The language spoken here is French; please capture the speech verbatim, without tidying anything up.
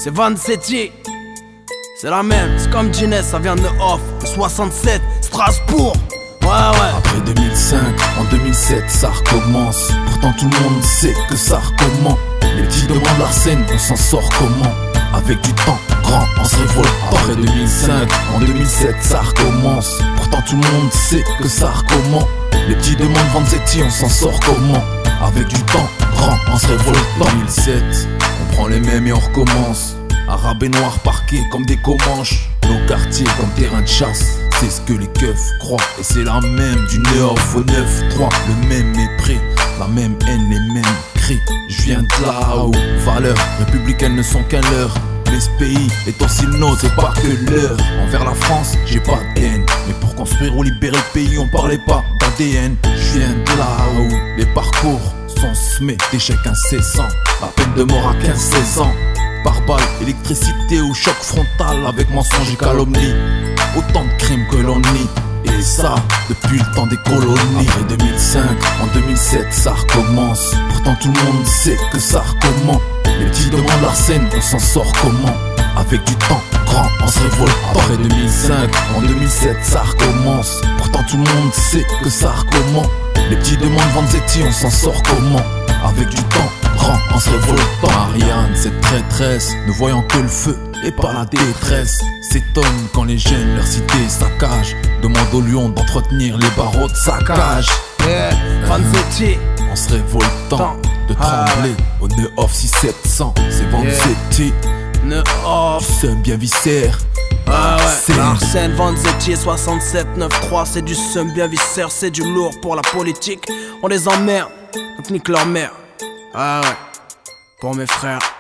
c'est Vanzetti. C'est la même, c'est comme Ginès, ça vient de off. soixante-sept, Strasbourg. Ouais, ouais. Après deux mille cinq, en deux mille sept, ça recommence. Pourtant tout le monde sait que ça recommence. Les petits demandent la scène, on s'en sort comment? Avec du temps grand, on se révolte. Après deux mille cinq, en deux mille sept, ça recommence. Pourtant tout le monde sait que ça recommence. Les petits demandent Vanzetti, on s'en sort comment? Avec du temps grand, on se révolte. deux mille sept, on prend les mêmes et on recommence. Arabes et noirs parqués comme des comanches. Nos quartiers comme terrain de chasse. C'est ce que les keufs croient. Et c'est la même du neuf au neuf trois. Le même mépris, la même haine, les mêmes cris. Je viens de là où valeurs républicaines ne sont qu'un leurre. Mais ce pays est aussi le nôtre, c'est pas que leur. Envers la France, j'ai pas de haine. Mais pour construire ou libérer le pays, on parlait pas d'A D N. Je viens de là où les parcours sont semés d'échecs incessants. La peine de mort à quinze seize ans. Par balle, électricité ou choc frontal avec mensonge et calomnie. Autant de crimes que l'on nie. Et ça, depuis le temps des colonies. Après deux mille cinq, en deux mille sept, ça recommence. Pourtant tout le monde sait que ça recommence. Les petits demandent la scène, on s'en sort comment? Avec du temps grand, on se révolte. Après deux mille cinq, en deux mille sept, ça recommence. Pourtant tout le monde sait que ça recommence. Les petits demandent Vanzetti, on s'en sort comment? Avec du temps grand, on se révolte. Marianne, cette traîtresse, ne voyant que le feu et pas la détresse, s'étonne quand les jeunes leur cité saccagent. Demande au lion d'entretenir les barreaux de sa cage. Yeah, Vanzetti. En se révoltant de trembler ah, au nœud off six sept cents. C'est Vanzetti, nœud off, seum bien viscère. Ah ouais, Arsène Vanzetti soixante-sept neuf trois. C'est du seum bien viscère, c'est du lourd pour la politique. On les emmerde, donc nique leur mère. Ah ouais, pour mes frères.